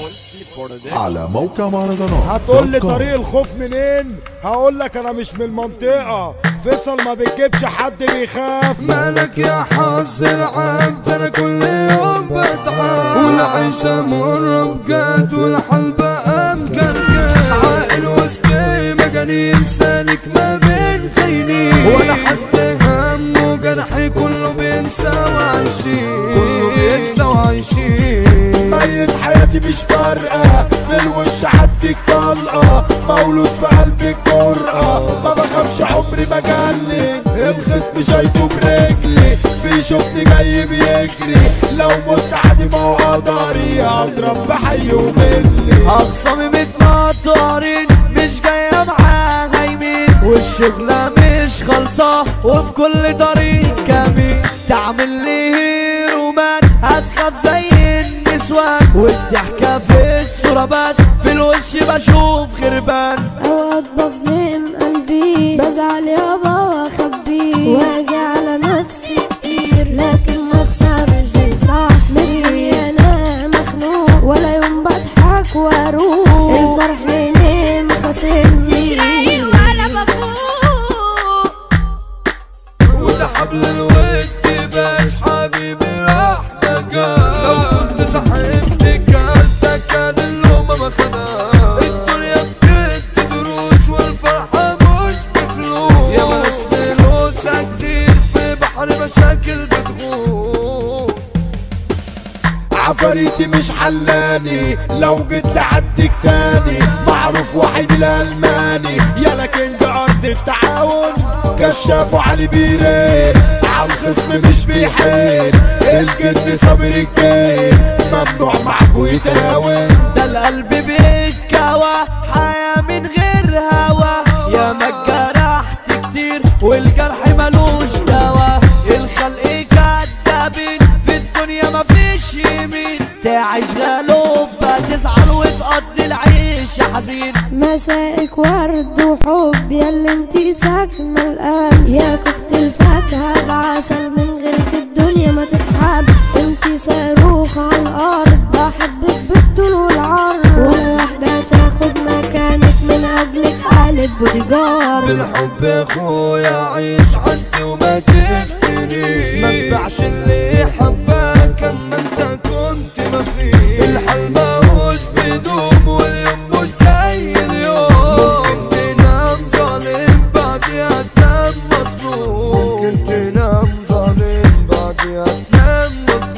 على موقع مهرجانات. هتقول لي طريق الخوف منين؟ هقول لك انا مش من المنطقه. فيصل ما بتجيبش حد بيخاف. مالك يا حظ العبد، انا كل يوم بتعب والعيشه مره بجد والحال بقى مكركب. عاقل وسطي مجانين سالك ما بين خاينين، ولا حد همه جرحي كله بينسى وعايشين، كله بينسى وعايشين. ميت حياتي مش فارقه، في الوش عديك طلقه، مولود في قلبي الجرأه، ما بخافش عمري ما جالي، الخصم شايطه برجلي، بيشوفني جاي بيجري، لو مت عادي ما هو قدري، اضرب بحي وملي. اقسامي متنطرين مش جايه معاه هايمين، والشغله مش خالصه وفي كل طريق كمين. تعمل لي هيرومان هتخاف زي النسوان، والضحكه في الصوره بس في الوش بشوف خربان. اوقات بظلم قلبي بزعل يابا واخبيه، واجي على نفسي كتير لكن ما اخسرش صاحبي. انا مخنوق ولا يوم بضحك واروح، الفرح ليه مخاصمني مش رايق ولا بفوق، وده حبل الود باش حبيبي راح مكان. لو كنت صاحبني كان اللومه ما خدها. الدنيا بتدي دروس والفرحه مش بفلوس، يا بلاش فلوسها كتير في بحر مشاكل بتغوص. عفاريتي مش حلاني، لو جيت لعدك تاني، معروف وحيد الالماني، يا لكنج ارض التعاون، كشاف وعلي بيرين، عالخصم مش بيحين، الجن صابر الجين، ممنوع معكو يتهاون. ده القلب بيتكوى حياة من غير هوا، يا ما اتجرحت كتير والجرح ملوش دوا. الخلق كدابين في الدنيا مفيش يمين، تعيش غلوبة تزعل وتقضي العيش حزين. مسائك ورد وحب ياللي انتي ساكنة القلب، يا كوكت الفاكهة بعسل من غيرك الدنيا ما تتحب. انتي صاروخ على الارض بحبك بالطول والعرض، ولا واحدة تاخد مكانك من قبلك قالت بوديجارد. بالحب يا اخويا عيش عندي وما تفتني، ما تبيعش اللي حبك اما انت كنت ما فيه. الحال ماهوش بيدوم واليوم مش زي اليوم، ممكن تنام ظالم بعديها تنام مظلوم، ممكن تنام ظالم بعديها تنام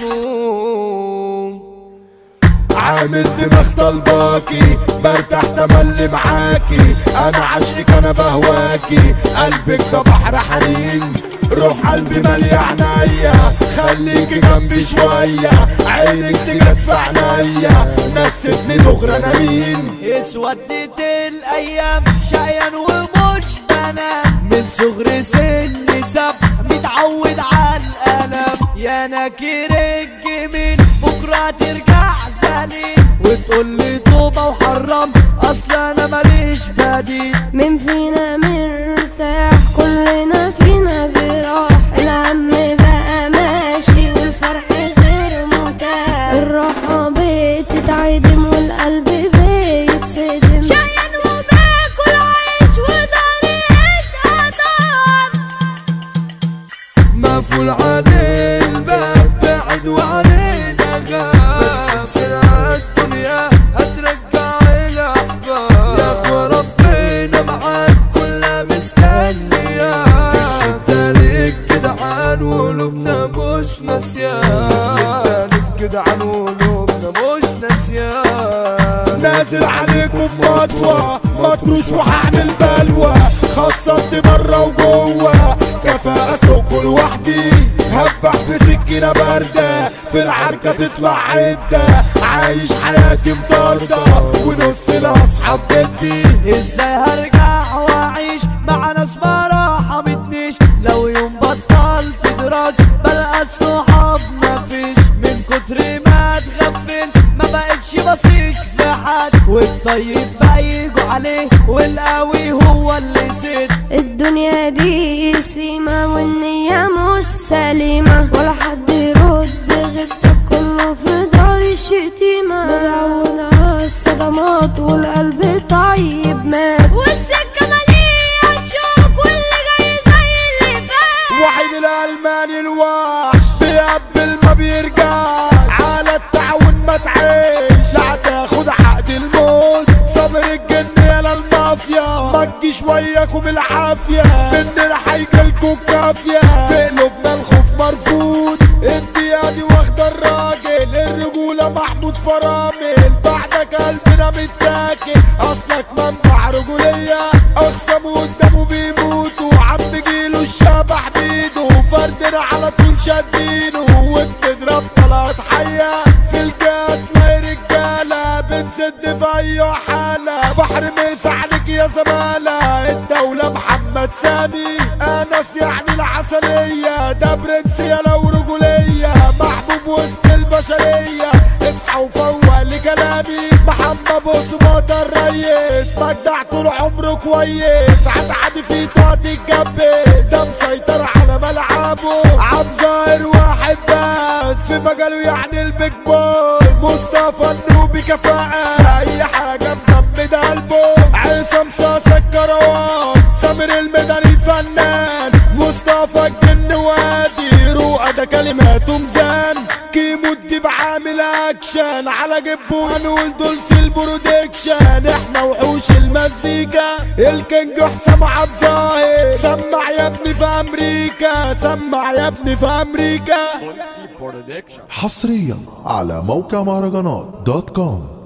مظلوم. عامل دماغ طلباكي برتاح تملي معاكي، انا عشقك انا بهواكي، قلبك ده بحر حنين، روح قلبي مالية عنايا، خليكي جنبي شوية، عينك تجد في عنايا، نستني دغري انا مين. اسودت الايام شقيان ومش بنام، من صغر سني سب متعود على الالم. يا ناكر الجميل بكره ترجع زليل، وتقول لي توبه وحرام اصل انا ماليش بديل. مين فينا مرتاح كلنا فينا جراح، الهم بقى ماشي والفرح غير متاح، الراحة بتتعدم والقلب بيتصدم، شقيان وباكل عيش وداري اتقطم، مقفول عليه الباب بعد وعلينا غاب، بس بسرعة الدنيا هترجع الاحباب. يا اخوة ربنا معاك كلها مستنية، في الشدة ليك جدعان وقلوبنا مش ناسيان، الشدة ليك جدعان وقلوبنا مش ناسيان. نازل عليكم مطوة مطروش وهعمل بلوى، خصصت برا وجوه، كفاءة سوق لوحدي، هبح بسكينة باردة، في العركة تطلع عدة، عايش حياتي مطاردة، ونص لاصحاب جدي. ازاي هرجع واعيش مع ناس ما رحمتنيش، لو يوم بطلت ادراك بلقى الصحاب مفيش، من كتر ما اتغفل ما بقتش بثق في حد، والطيب بيجوا عليه والقوي هو اللي سد. الدنيا دي سيمة والنية مش سليمة، ولا حد يرد غيبتك كله في دار الشتيمة، بدعونا عافية مننا هيجيلكوا كافية في قلوبنا الخوف مرفوض الدقيقة دي واخدة الراجل الرجولة محمود فرامل بعدك قلبنا متاكل اصلك منبع رجولية اخصموا قدامه بيموتوا عم جيله الشبح بيده فردنا على طول شادينه وبتضرب طلعت حية في الجات لا رجالة بنسد في اي حالة بحر ميس عليك يا زمالة الدولة محمد سامي انس يعني العسلية ده برنس يا لو رجولية محبوب وسط البشرية اصحى وفوق لكلامي محمد بصمات الريس مجدع طول عمره كويس عادي في طاقة الجنب ده مسيطر على ملعبه عم ظاهر واحد بس في مجاله يعني البيج بوس مصطفى النوبي كفاءة اي حاجة مجمد قلبه عصام صاصا الكروان سامر الميداني الفنان مصطفى الجن وادي رؤى ده كلماته ميزان كيمو الديب عامل اكشن على جبه هنقول دول في البرودكشن احنا وحوش المزيكا الكينج حسام عبد الظاهر سمع يا ابني في امريكا سمع يا ابني في امريكا حصريا على موقع مهرجانات دوت كوم.